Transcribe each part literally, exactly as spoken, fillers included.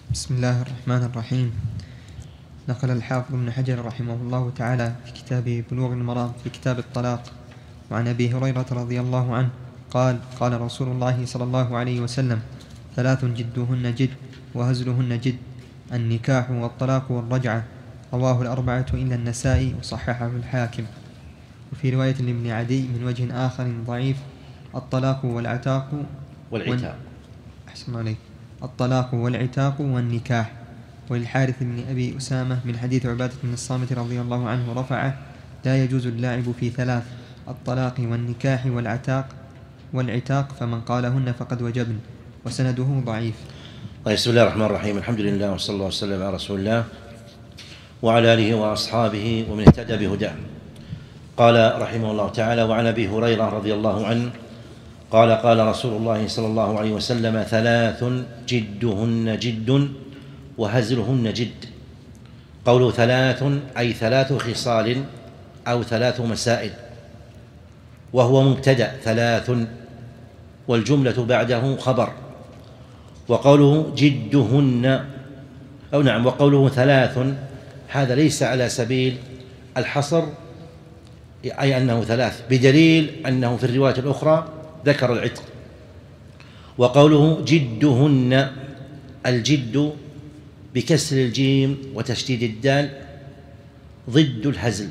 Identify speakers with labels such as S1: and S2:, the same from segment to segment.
S1: بسم الله الرحمن الرحيم. نقل الحافظ ابن حجر رحمه الله تعالى في كتاب بلوغ المرام في كتاب الطلاق وعن أبي هريرة رضي الله عنه قال قال رسول الله صلى الله عليه وسلم: ثلاث جدهن جد وهزلهن جد: النكاح والطلاق والرجعة. رواه الأربعة إلا النسائي وصححه الحاكم. وفي رواية لابن عدي من وجه آخر ضعيف: الطلاق والعتاق
S2: والعتاق
S1: أحسن عليك الطلاق والعتاق والنكاح. وللحارث بن أبي أسامة من حديث عبادة بن الصامت رضي الله عنه رفعه: لا يجوز اللعب في ثلاث: الطلاق والنكاح والعتاق والعتاق فمن قالهن فقد وجبن. وسنده ضعيف.
S2: بسم الله الرحمن الرحيم. الحمد لله وصلى الله وسلم على رسول الله وعلى آله وأصحابه ومن اهتدى بهداه. قال رحمه الله تعالى: وعن أبي هريرة رضي الله عنه قال قال رسول الله صلى الله عليه وسلم: ثلاث جدهن جد وهزلهن جد. قوله ثلاث أي ثلاث خصال أو ثلاث مسائل، وهو مبتدأ ثلاث والجملة بعده خبر. وقوله جدهن أو نعم وقوله ثلاث هذا ليس على سبيل الحصر، أي أنه ثلاث، بدليل أنه في الرواية الأخرى ذكر العتق. وقوله جدهن الجد بكسر الجيم وتشديد الدال ضد الهزل.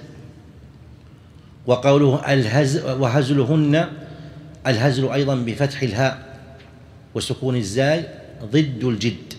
S2: وقوله الهزل وهزلهن الهزل أيضا بفتح الهاء وسكون الزاي ضد الجد.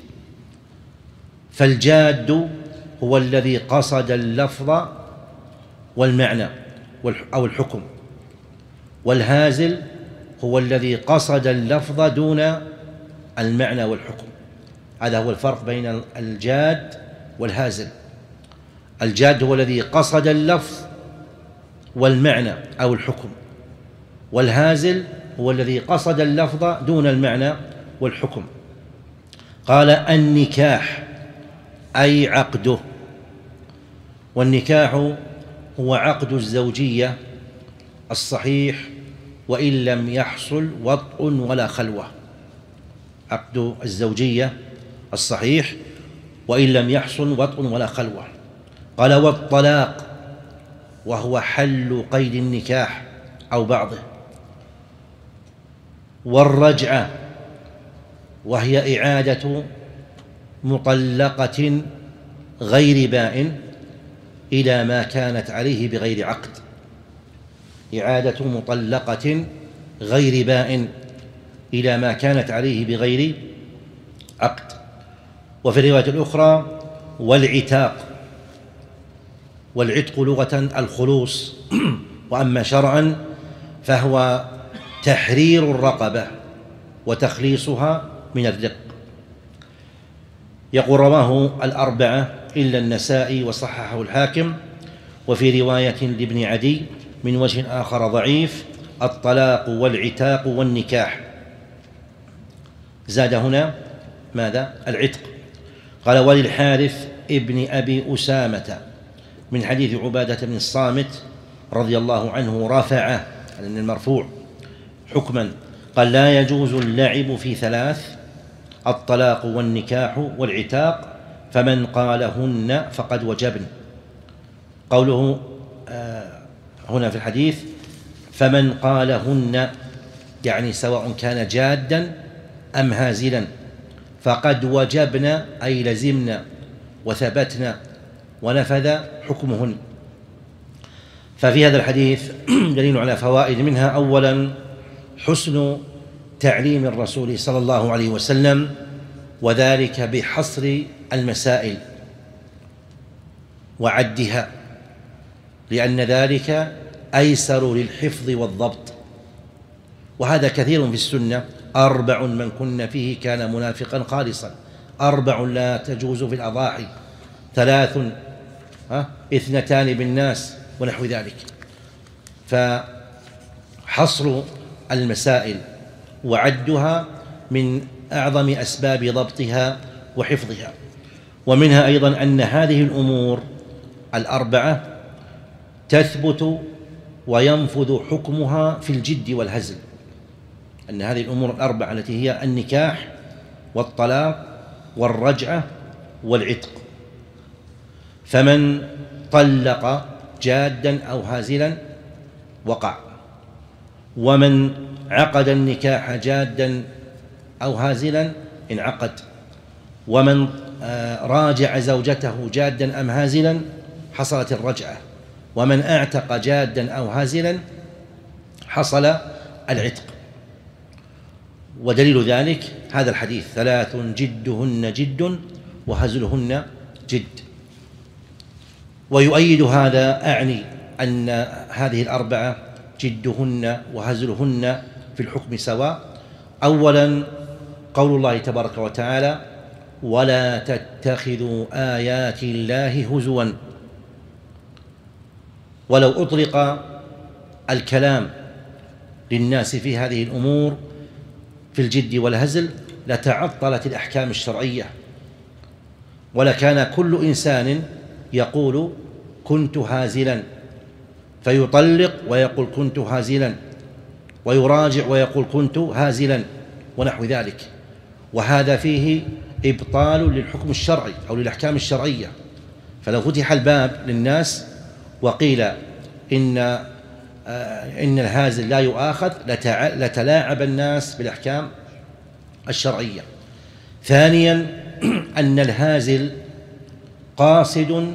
S2: فالجاد هو الذي قصد اللفظ والمعنى أو الحكم، والهازل هو الذي قصد اللفظ دون المعنى والحكم. هذا هو الفرق بين الجاد والهازل. الجاد هو الذي قصد اللفظ والمعنى أو الحكم، والهازل هو الذي قصد اللفظ دون المعنى والحكم. قال: النكاح أي عقده. والنكاح هو عقد الزوجية الصحيح وإن لم يحصل وطء ولا خلوة. عقد الزوجية الصحيح وإن لم يحصل وطء ولا خلوة. قال: والطلاق وهو حل قيد النكاح أو بعضه. والرجعة وهي إعادة مطلقة غير بائن إلى ما كانت عليه بغير عقد. إعادة مطلقة غير بائن إلى ما كانت عليه بغير عقد. وفي الرواية الأخرى: والعتاق. والعتق لغة الخلوص، وأما شرعا فهو تحرير الرقبة وتخليصها من الرق. يقول: رواه الأربعة إلا النسائي وصححه الحاكم. وفي رواية لابن عدي من وجه آخر ضعيف: الطلاق والعتاق والنكاح. زاد هنا ماذا؟ العتق. قال: وللحارث ابن أبي أسامة من حديث عبادة بن الصامت رضي الله عنه رفعه من المرفوع حكما. قال: لا يجوز اللعب في ثلاث: الطلاق والنكاح والعتاق فمن قالهن فقد وجبن. قوله آه هنا في الحديث فمن قالهن يعني سواء كان جادا أم هازلا، فقد وجبن أي لزمنا وثبتنا ونفذ حكمهن. ففي هذا الحديث دليل على فوائد، منها أولا حسن تعليم الرسول صلى الله عليه وسلم، وذلك بحصر المسائل وعدها، لأن ذلك أيسر للحفظ والضبط. وهذا كثير في السنة: أربع من كن فيه كان منافقا خالصا، أربع لا تجوز في الأضاحي، ثلاث اثنتان بالناس، ونحو ذلك. فحصر المسائل وعدها من أعظم أسباب ضبطها وحفظها. ومنها أيضا أن هذه الأمور الأربعة تثبت وينفذ حكمها في الجد والهزل. أن هذه الأمور الأربعة التي هي النكاح والطلاق والرجعة والعتق. فمن طلق جادا أو هازلا وقع، ومن عقد النكاح جادا أو هازلا انعقد، ومن راجع زوجته جادا أم هازلا حصلت الرجعة، ومن اعتق جادا أو هازلا حصل العتق. ودليل ذلك هذا الحديث: ثلاث جدهن جد وهزلهن جد. ويؤيد هذا أعني أن هذه الأربعة جدهن وهزلهن في الحكم سواء. أولا قول الله تبارك وتعالى: ولا تتخذوا آيات الله هزوا. ولو أطلق الكلام للناس في هذه الأمور في الجد والهزل لتعطلت الأحكام الشرعية، ولكان كل إنسان يقول كنت هازلا، فيطلق ويقول كنت هازلا، ويراجع ويقول كنت هازلا، ونحو ذلك. وهذا فيه إبطال للحكم الشرعي أو للأحكام الشرعية. فلو فتح الباب للناس وقيل إن إن الهازل لا يؤاخذ لتلاعب الناس بالأحكام الشرعية. ثانيا أن الهازل قاصد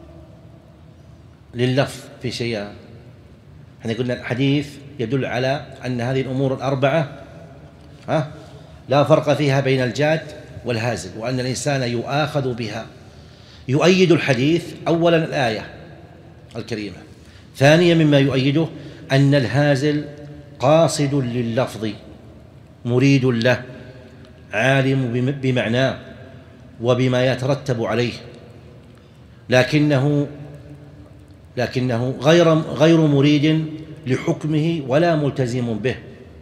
S2: لللفظ في شيء. احنا قلنا الحديث يدل على أن هذه الأمور الأربعة ها لا فرق فيها بين الجاد والهازل، وأن الإنسان يؤاخذ بها. يؤيد الحديث أولا الآية الكريمة. ثانيا مما يؤيده أن الهازل قاصد لللفظ مريد له عالم بمعناه وبما يترتب عليه، لكنه لكنه غير غير مريد لحكمه ولا ملتزم به.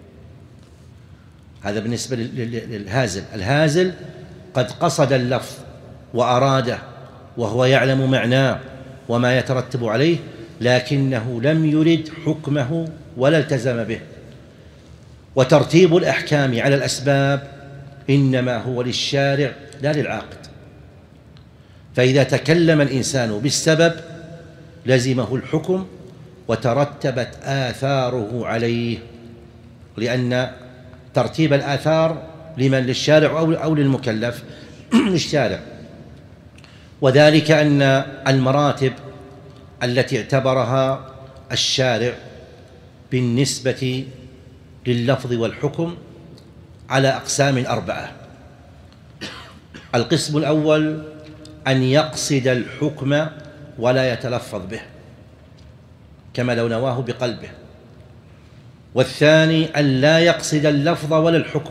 S2: هذا بالنسبة للهازل. الهازل قد قصد اللفظ وأراده وهو يعلم معناه وما يترتب عليه، لكنه لم يرد حكمه ولا التزم به. وترتيب الأحكام على الأسباب إنما هو للشارع لا للعاقد. فإذا تكلم الإنسان بالسبب لزمه الحكم وترتبت آثاره عليه، لأن ترتيب الآثار لمن؟ للشارع أو للمكلف؟ للشارع. وذلك أن المراتب التي اعتبرها الشارع بالنسبة لللفظ والحكم على أقسام أربعة. القسم الأول أن يقصد الحكم ولا يتلفظ به كما لو نواه بقلبه. والثاني أن لا يقصد اللفظ ولا الحكم.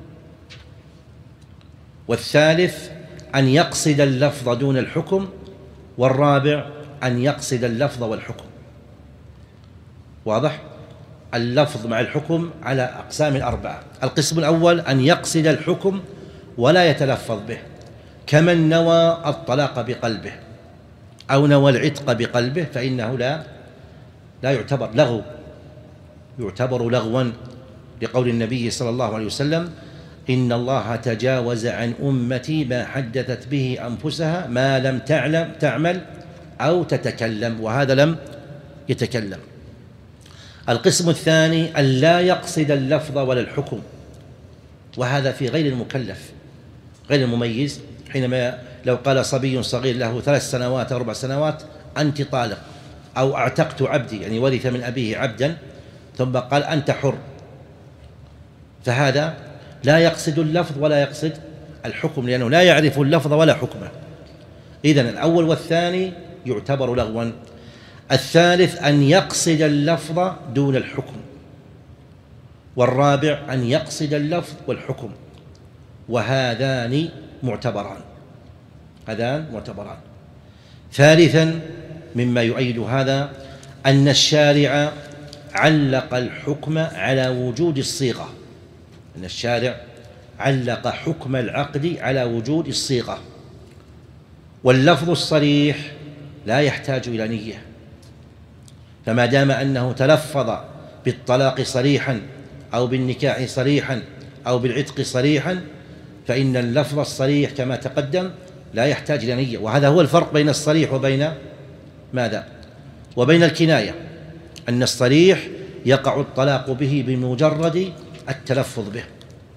S2: والثالث أن يقصد اللفظ دون الحكم. والرابع أن يقصد اللفظ والحكم. واضح؟ اللفظ مع الحكم على أقسام أربعة. القسم الأول أن يقصد الحكم ولا يتلفظ به، كمن نوى الطلاق بقلبه أو نوى العتق بقلبه، فإنه لا لا يعتبر لغو، يعتبر لغوا، لقول النبي صلى الله عليه وسلم: إن الله تجاوز عن أمتي ما حدثت به أنفسها ما لم تعلم تعمل أو تتكلم. وهذا لم يتكلم. القسم الثاني أن لا يقصد اللفظ ولا الحكم، وهذا في غير المكلف غير المميز. حينما لو قال صبي صغير له ثلاث سنوات أو أربع سنوات: أنت طالق، أو أعتقت عبدي، يعني ورث من أبيه عبدا، ثم قال: أنت حر، فهذا لا يقصد اللفظ ولا يقصد الحكم، لأنه لا يعرف اللفظ ولا حكمه. إذن الأول والثاني يعتبر لغوا. الثالث أن يقصد اللفظ دون الحكم. والرابع أن يقصد اللفظ والحكم. وهذان معتبران هذان معتبران ثالثا مما يؤيد هذا أن الشارع علق الحكم على وجود الصيغة. أن الشارع علق حكم العقد على وجود الصيغة. واللفظ الصريح لا يحتاج إلى نية، فما دام أنه تلفظ بالطلاق صريحا أو بالنكاح صريحا أو بالعتق صريحا فإن اللفظ الصريح كما تقدم لا يحتاج إلى نية، وهذا هو الفرق بين الصريح وبين ماذا؟ وبين الكناية، أن الصريح يقع الطلاق به بمجرد التلفظ به.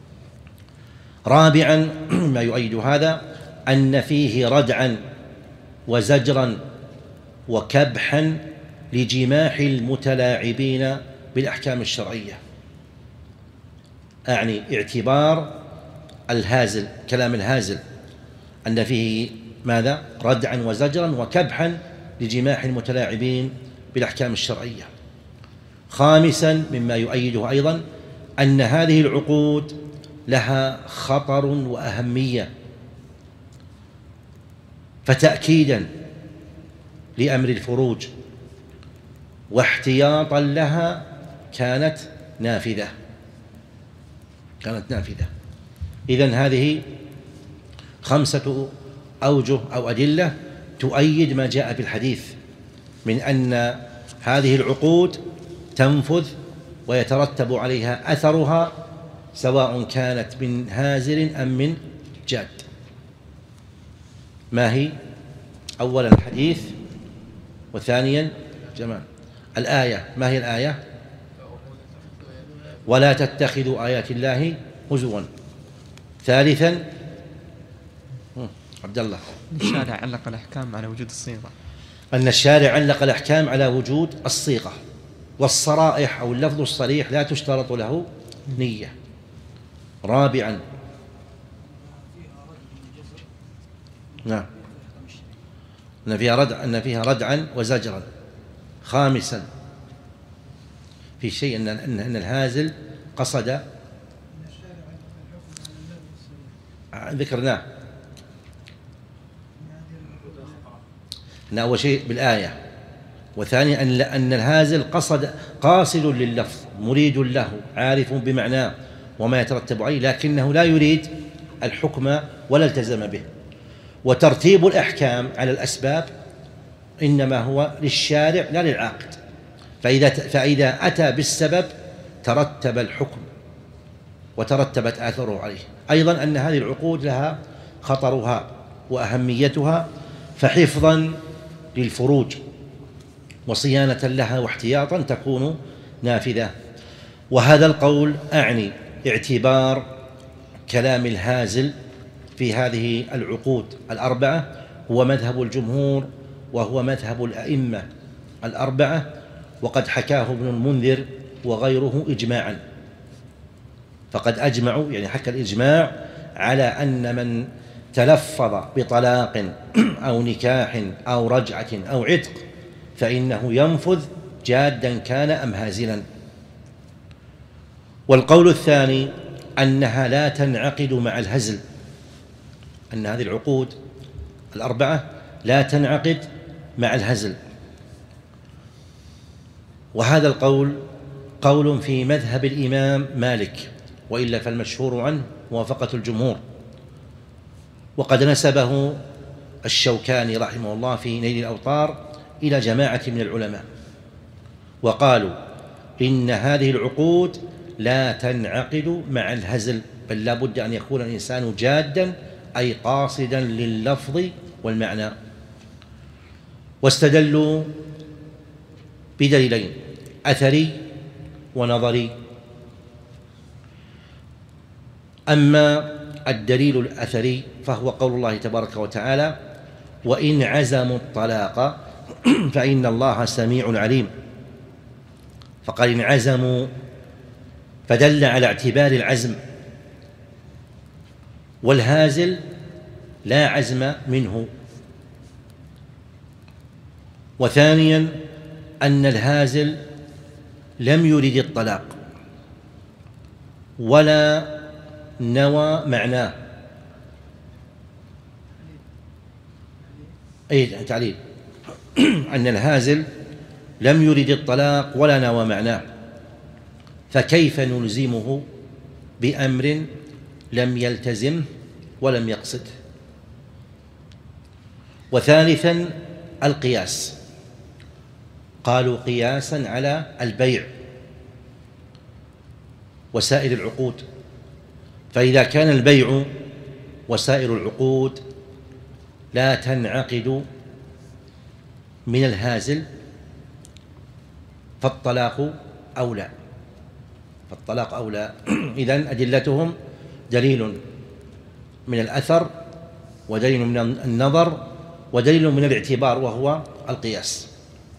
S2: رابعا ما يؤيد هذا أن فيه ردعا وزجرا وكبحا لجماح المتلاعبين بالأحكام الشرعية، أعني اعتبار الهازل، كلام الهازل، أن فيه ماذا؟ ردعا وزجرا وكبحا لجماح المتلاعبين بالأحكام الشرعية. خامسا مما يؤيده أيضا أن هذه العقود لها خطر وأهمية، فتأكيدا لأمر الفروج واحتياطا لها كانت نافذة كانت نافذة إذن هذه خمسة أوجه أو أدلة تؤيد ما جاء في الحديث من أن هذه العقود تنفذ ويترتب عليها أثرها، سواء كانت من هازل أم من جاد. ما هي؟ أولا الحديث، وثانيا جمال الآية. ما هي الآية؟ ولا تتخذوا آيات الله هزوا. ثالثا عبد الله،
S1: الشارع علق الأحكام على وجود الصيغة،
S2: أن الشارع علق الأحكام على وجود الصيغة، والصرائح أو اللفظ الصريح لا تشترط له نية. رابعا نعم أن فيها ردع أن فيها ردعا وزجرا. خامسا في شيء أن أن الهازل قصد ذكرناه، أن أول شيء بالآية، وثانيا أن أن الهازل قصد قاصد لللفظ مريد له عارف بمعناه وما يترتب عليه، لكنه لا يريد الحكم ولا التزم به. وترتيب الأحكام على الأسباب إنما هو للشارع لا للعاقد، فإذا فإذا أتى بالسبب ترتب الحكم وترتبت آثاره عليه. أيضا أن هذه العقود لها خطرها وأهميتها، فحفظا للفروج وصيانة لها واحتياطا تكون نافذة. وهذا القول أعني اعتبار كلام الهازل في هذه العقود الأربعة هو مذهب الجمهور، وهو مذهب الأئمة الأربعة، وقد حكاه ابن المنذر وغيره إجماعا. فقد أجمعوا، يعني حكى الإجماع على أن من تلفظ بطلاق أو نكاح أو رجعة أو عتق فإنه ينفذ جادا كان أم هازلا. والقول الثاني أنها لا تنعقد مع الهزل، أن هذه العقود الأربعة لا تنعقد مع الهزل. وهذا القول قول في مذهب الإمام مالك، وإلا فالمشهور عنه موافقة الجمهور، وقد نسبه الشوكاني رحمه الله في نيل الأوطار إلى جماعة من العلماء، وقالوا إن هذه العقود لا تنعقد مع الهزل، بل لا بد أن يكون الإنسان جادا أي قاصدا لللفظ والمعنى. واستدلوا بدليلين، أثري ونظري. أما الدليل الأثري فهو قول الله تبارك وتعالى: وإن عزموا الطلاق فإن الله سميع عليم. فقال إن عزموا، فدل على اعتبار العزم، والهازل لا عزم منه. وثانيا أن الهازل لم يرد الطلاق ولا نوى معناه. أي تعليل أن الهازل لم يرد الطلاق ولا نوى معناه، فكيف نلزمه بأمر لم يلتزمه ولم يقصده؟ وثالثا القياس، قالوا قياسا على البيع وسائر العقود، فإذا كان البيع وسائر العقود لا تنعقد من الهازل فالطلاق أولى، فالطلاق أولى. إذن أدلتهم دليل من الأثر، ودليل من النظر، ودليل من الاعتبار وهو القياس.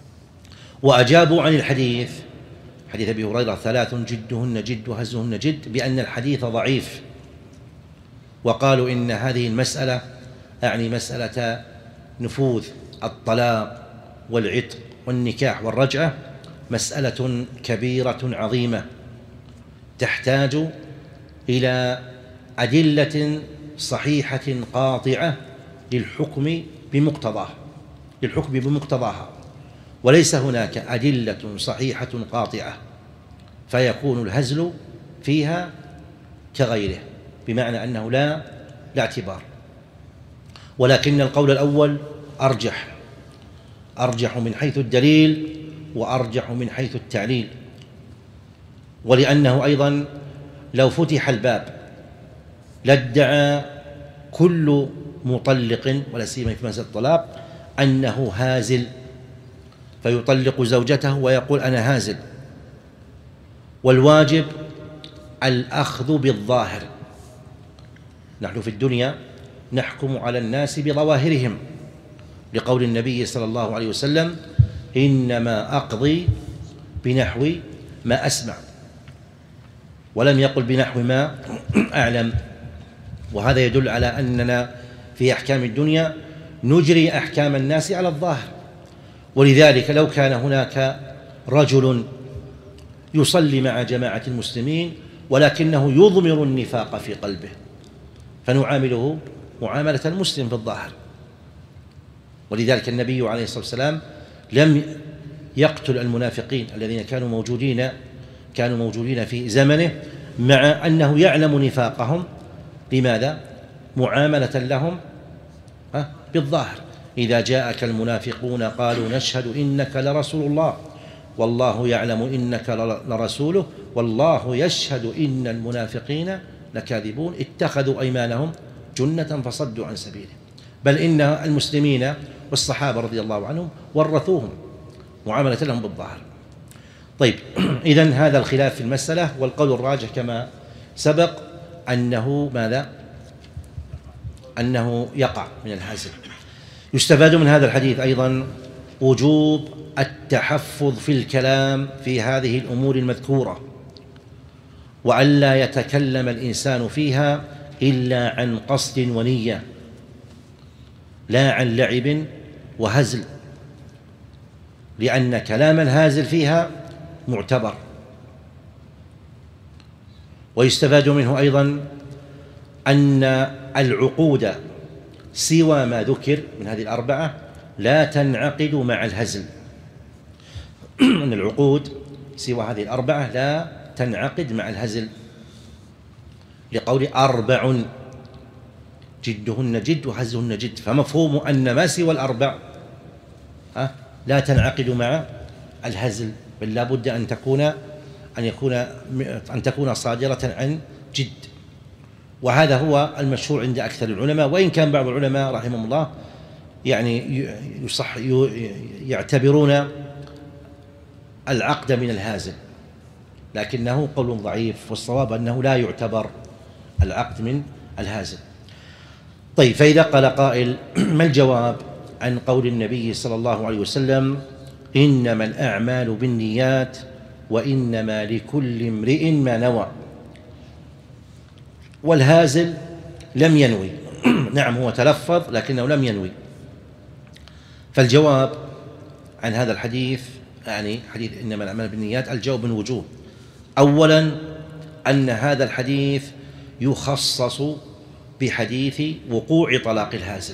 S2: وأجابوا عن الحديث، حديث أبي هريرة ثلاث جدهن جد وهزهن جد، بأن الحديث ضعيف، وقالوا إن هذه المسألة أعني مسألة نفوذ الطلاق والعتق والنكاح والرجعة مسألة كبيرة عظيمة تحتاج إلى أدلة صحيحة قاطعة للحكم بمقتضاه للحكم بمقتضاها، وليس هناك أدلة صحيحة قاطعة، فيكون الهزل فيها كغيره، بمعنى أنه لا لا اعتبار. ولكن القول الأول أرجح أرجح من حيث الدليل وأرجح من حيث التعليل، ولأنه أيضا لو فتح الباب لادعى كل مطلق، ولا سيما في مسألة الطلاق، أنه هازل، فيطلق زوجته ويقول أنا هازل. والواجب الأخذ بالظاهر. نحن في الدنيا نحكم على الناس بظواهرهم، لقول النبي صلى الله عليه وسلم إنما أقضي بنحو ما أسمع، ولم يقل بنحو ما أعلم. وهذا يدل على أننا في أحكام الدنيا نجري أحكام الناس على الظاهر. ولذلك لو كان هناك رجل يصلي مع جماعة المسلمين ولكنه يضمر النفاق في قلبه، فنعامله معاملة المسلم في الظاهر. ولذلك النبي عليه الصلاة والسلام لم يقتل المنافقين الذين كانوا موجودين كانوا موجودين في زمنه، مع أنه يعلم نفاقهم. لماذا؟ معاملة لهم بالظاهر. إذا جاءك المنافقون قالوا نشهد إنك لرسول الله والله يعلم إنك لرسوله والله يشهد إن المنافقين لكاذبون اتخذوا أيمانهم جنة فصدوا عن سبيله. بل إن المسلمين والصحابة رضي الله عنهم ورثوهم معاملة لهم بالظاهر. طيب، إذن هذا الخلاف في المسألة، والقول الراجح كما سبق أنه ماذا؟ أنه يقع من الهزل. يستفاد من هذا الحديث أيضا وجوب التحفظ في الكلام في هذه الأمور المذكورة، وألا يتكلم الإنسان فيها إلا عن قصد ونية، لا عن لعب وهزل، لأن كلام الهازل فيها معتبر. ويستفاد منه أيضا أن العقود سوى ما ذكر من هذه الأربعة لا تنعقد مع الهزل. أن العقود سوى هذه الأربعة لا تنعقد مع الهزل، لقول أربع جدهن جد وهزهن جد، فمفهوم أن ما سوى الأربع لا تنعقد مع الهزل، بل لا بد أن تكون أن يكون أن تكون صادرة عن جد. وهذا هو المشهور عند أكثر العلماء، وإن كان بعض العلماء رحمهم الله يعني يصح يعتبرون العقد من الهازل، لكنه قول ضعيف، والصواب أنه لا يعتبر العقد من الهازل. طيب، فإذا قال قائل ما الجواب عن قول النبي صلى الله عليه وسلم إنما الأعمال بالنيات وإنما لكل امرئ ما نوى، والهازل لم ينوي؟ نعم، هو تلفظ لكنه لم ينوي. فالجواب عن هذا الحديث، يعني حديث إنما الأعمال بالنيات، الجواب من وجوه. أولا أن هذا الحديث يخصص بحديث وقوع طلاق الهازل،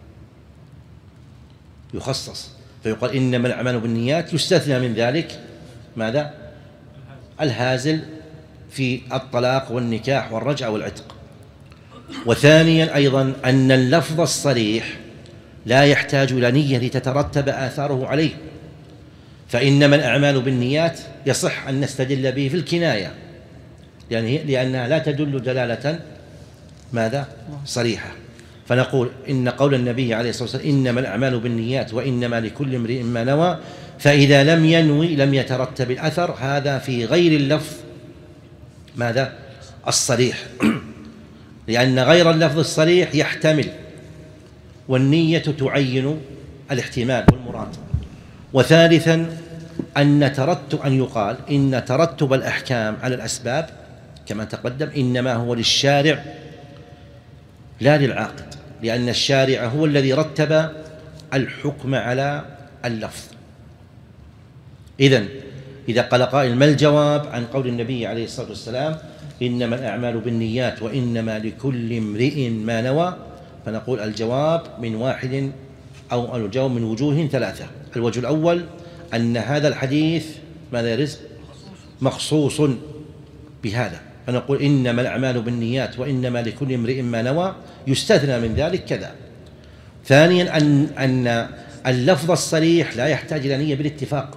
S2: يخصص، فيقال إنما الأعمال بالنيات، يستثنى من ذلك ماذا؟ الهازل في الطلاق والنكاح والرجعة والعتق. وثانيا أيضا أن اللفظ الصريح لا يحتاج إلى نية لتترتب آثاره عليه، فإنما الأعمال بالنيات يصح أن نستدل به في الكناية، يعني لأنها لا تدل دلالة ماذا؟ صريحة. فنقول إن قول النبي عليه الصلاة والسلام إنما الأعمال بالنيات وإنما لكل امرئ ما نوى، فإذا لم ينوي لم يترتب الأثر، هذا في غير اللفظ ماذا؟ الصريح. لأن غير اللفظ الصريح يحتمل، والنية تعين الاحتمال والمراد. وثالثا أن ترتب أن يقال إن ترتب الأحكام على الأسباب كما تقدم إنما هو للشارع لا للعاقد، لأن الشارع هو الذي رتب الحكم على اللفظ. إذن إذا قال قائل ما الجواب عن قول النبي عليه الصلاة والسلام إنما الأعمال بالنيات وإنما لكل امرئ ما نوى، فنقول الجواب من واحد أو الجواب من وجوه ثلاثة. الوجه الأول أن هذا الحديث ماذا يرز؟ مخصوص بهذا، فنقول إنما الأعمال بالنيات وإنما لكل امرئ ما نوى، يستثنى من ذلك كذا. ثانيا أن أن اللفظ الصريح لا يحتاج إلى نية بالاتفاق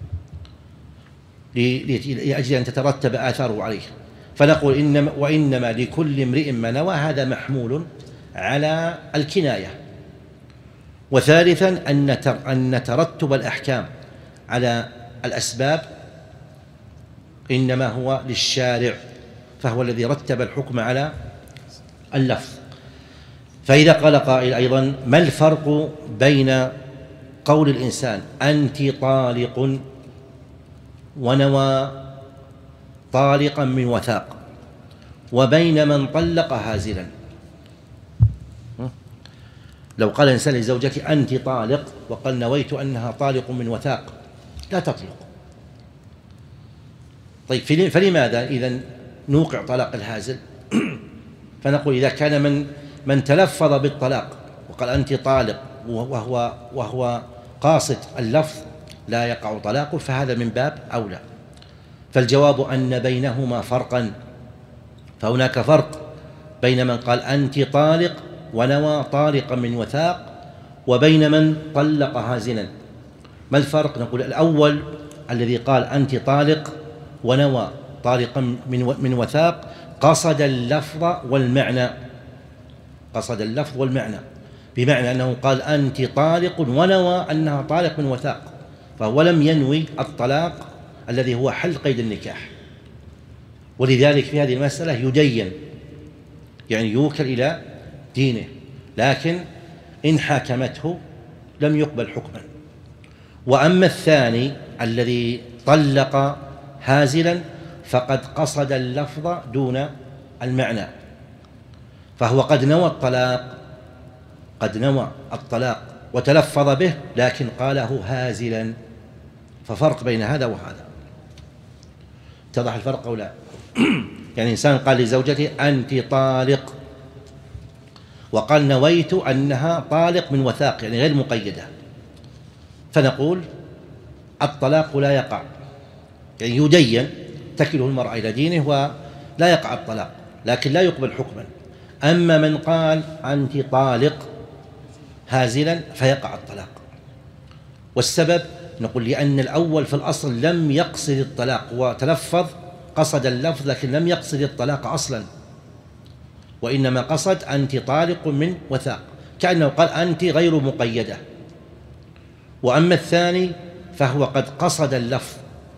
S2: لأجل أن تترتب آثاره عليه، فنقول إنما وإنما لكل امرئ ما نوى، هذا محمول على الكناية. وثالثا أن أن ترتب الأحكام على الأسباب إنما هو للشارع، فهو الذي رتب الحكم على اللفظ. فإذا قال قائل أيضا ما الفرق بين قول الإنسان أنت طالق ونوى طالقا من وثاق وبين من طلق هازلا؟ لو قال الإنسان لزوجته أنت طالق وقال نويت أنها طالق من وثاق لا تطلق. طيب فلماذا إذن نوقع طلاق الهازل؟ فنقول إذا كان من من تلفظ بالطلاق وقال أنت طالق وهو وهو قاصد اللفظ لا يقع طلاقه، فهذا من باب أولى. فالجواب أن بينهما فرقا، فهناك فرق بين من قال أنت طالق ونوى طالقا من وثاق وبين من طلق هازلا. ما الفرق؟ نقول الأول الذي قال أنت طالق ونوى طالقا من من وثاق قصد اللفظ والمعنى، قصد اللفظ والمعنى، بمعنى أنه قال أنت طالق ونوى أنها طالق من وثاق، فهو لم ينوي الطلاق الذي هو حل قيد النكاح. ولذلك في هذه المسألة يدين، يعني يوكل إلى دينه، لكن إن حاكمته لم يقبل حكما. وأما الثاني الذي طلق هازلا فقد قصد اللفظ دون المعنى، فهو قد نوى الطلاق قد نوى الطلاق وتلفظ به لكن قاله هازلا، ففرق بين هذا وهذا. اتضح الفرق أو لا؟ يعني إنسان قال لزوجته أنت طالق وقال نويت أنها طالق من وثاق، يعني غير مقيدة، فنقول الطلاق لا يقع، يعني يدين تكله المرأة إلى دينه ولا يقع الطلاق، لكن لا يقبل حكما. أما من قال أنت طالق هازلا فيقع الطلاق. والسبب نقول لأن الأول في الأصل لم يقصد الطلاق وتلفظ، قصد اللفظ لكن لم يقصد الطلاق أصلا، وإنما قصد أنت طالق من وثاق، كأنه قال أنت غير مقيدة. وأما الثاني فهو قد قصد اللفظ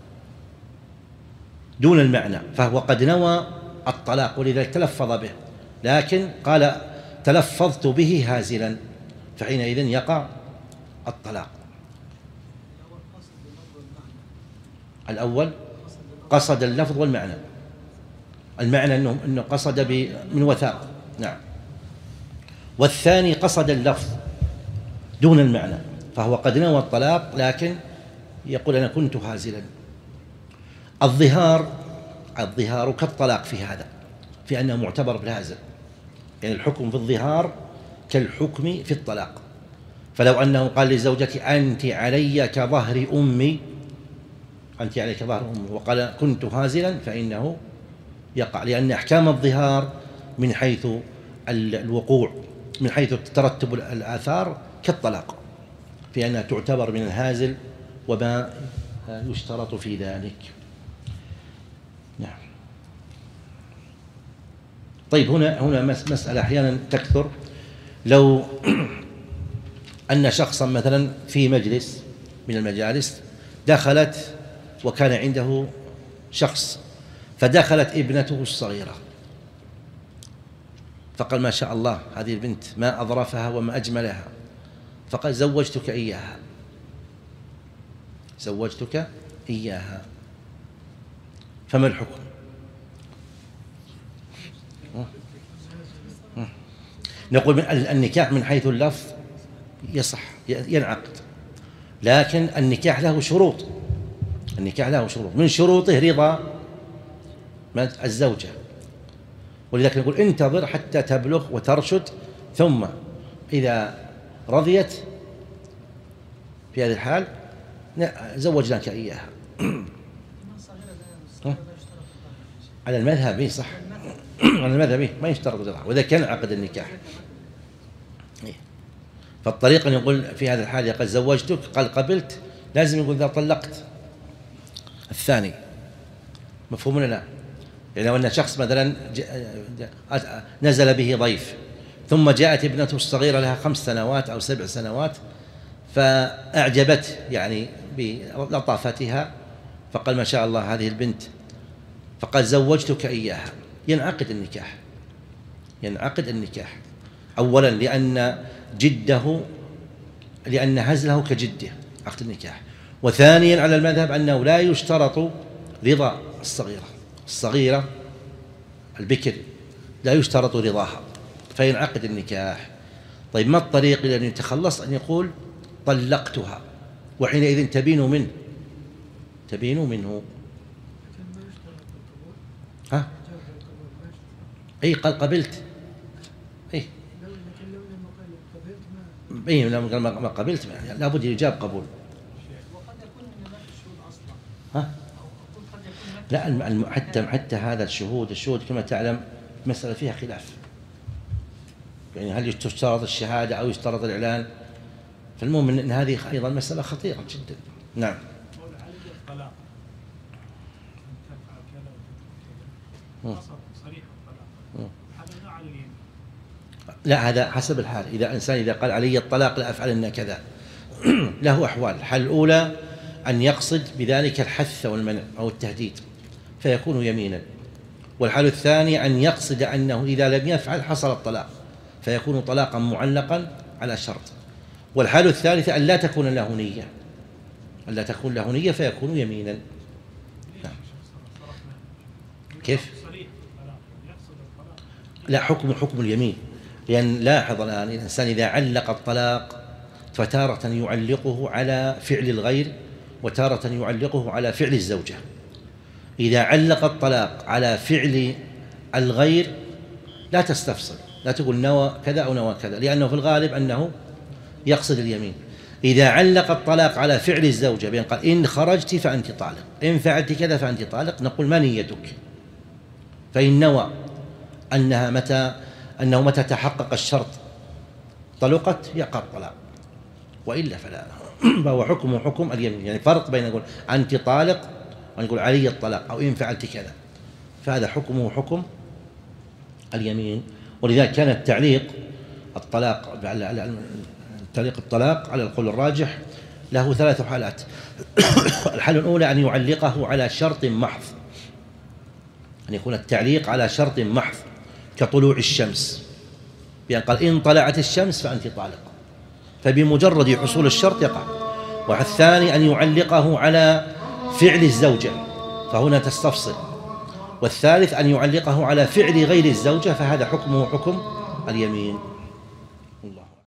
S2: دون المعنى، فهو قد نوى الطلاق ولذلك تلفظ به، لكن قال تلفظت به هازلا، فحينئذ يقع الطلاق. الأول قصد اللفظ والمعنى، المعنى أنه, إنه قصد من وثاق، نعم. والثاني قصد اللفظ دون المعنى، فهو قد نوى الطلاق لكن يقول أنا كنت هازلا. الظهار الظهار كالطلاق في هذا، في أنه معتبر بالهازل، يعني الحكم في الظهار كالحكم في الطلاق. فلو أنه قال لزوجتي أنت علي كظهر أمي، أنت علي كظهر أمي، وقال كنت هازلا، فإنه يقع، لأن أحكام الظهار من حيث الوقوع من حيث ترتب الآثار كالطلاق، في أنها تعتبر من الهازل وما يشترط في ذلك. نعم. طيب هنا هنا مسألة أحيانا تكثر، لو أن شخصا مثلا في مجلس من المجالس دخلت وكان عنده شخص، فدخلت ابنته الصغيرة فقال ما شاء الله هذه البنت ما أظرفها وما أجملها، فقال زوجتك إياها زوجتك إياها فما الحكم؟ نقول النكاح من حيث اللفظ يصح ينعقد، لكن النكاح له شروط، النكاح له شروط، من شروطه رضا الزوجة، ولذلك نقول انتظر حتى تبلغ وترشد، ثم إذا رضيت في هذه الحال زوجناك إياها. على المذهب إيه صح، على المذهب إيه ما يشترط الرضا، وإذا كان عقد النكاح إيه. فالطريقة أن يقول في هذا الحال قد زوجتك قال قبلت، لازم يقول إذا طلقت الثاني. مفهوم ولا لا؟ يعني لو أن شخص مثلا نزل به ضيف ثم جاءت ابنته الصغيرة لها خمس سنوات أو سبع سنوات فأعجبته يعني بلطافتها، فقال ما شاء الله هذه البنت، فقال زوجتك إياها، ينعقد النكاح، ينعقد النكاح أولا لأن جده لأن هزله كجده عقد النكاح، وثانيا على المذهب أنه لا يشترط رضا الصغيرة، الصغيرة البكر لا يشترط رضاها فينعقد النكاح. طيب ما الطريق لأن يتخلص؟ أن يقول طلقتها، وحينئذ تبين منه تبين منه ها أي قال قبلت أي أي لما ما قبلت لابد يجاب قبول. ها لا حتى حتى هذا الشهود الشهود كما تعلم مسألة فيها خلاف، يعني هل تشترط الشهادة أو يشترط الإعلان؟ فالمهم أن هذه أيضا مسألة خطيرة جدا. نعم. لا هذا حسب الحال، إذا إنسان إذا قال علي الطلاق لا أفعلن كذا له أحوال. الحال الأولى أن يقصد بذلك الحث والمنع أو التهديد فيكون يمينا، والحال الثاني أن يقصد أنه إذا لم يفعل حصل الطلاق فيكون طلاقا معلقا على شرط، والحال الثالثة أن لا تكون له نية أن لا تكون له نية فيكون يمينا. نعم. كيف؟ لا حكم حكم اليمين، لأن لاحظ الآن الإنسان إذا علق الطلاق فتارة يعلقه على فعل الغير وتارة يعلقه على فعل الزوجة. إذا علق الطلاق على فعل الغير لا تستفصل، لا تقول نوى كذا أو نوى كذا، لأنه في الغالب أنه يقصد اليمين. إذا علق الطلاق على فعل الزوجة بأن قال إن خرجت فأنت طالق، إن فعلت كذا فأنت طالق، نقول ما نيتك؟ فإن نوى أنها متى أنه متى تحقق الشرط طلقت يقع الطلاق، وإلا فلا، فهو حكمه حكم اليمين. يعني فرق بين نقول أنت طالق ونقول علي الطلاق أو إن فعلت كذا، فهذا حكمه حكم اليمين. ولذلك كان التعليق الطلاق تعليق الطلاق على القول الراجح له ثلاث حالات. الحالة الأولى أن يعلقه على شرط محض، أن يكون التعليق على شرط محض كطلوع الشمس، بأن قال إن طلعت الشمس فأنت طالق، فبمجرد حصول الشرط يقع. والثاني أن يعلقه على فعل الزوجة فهنا تستفصل. والثالث أن يعلقه على فعل غير الزوجة فهذا حكمه حكم اليمين.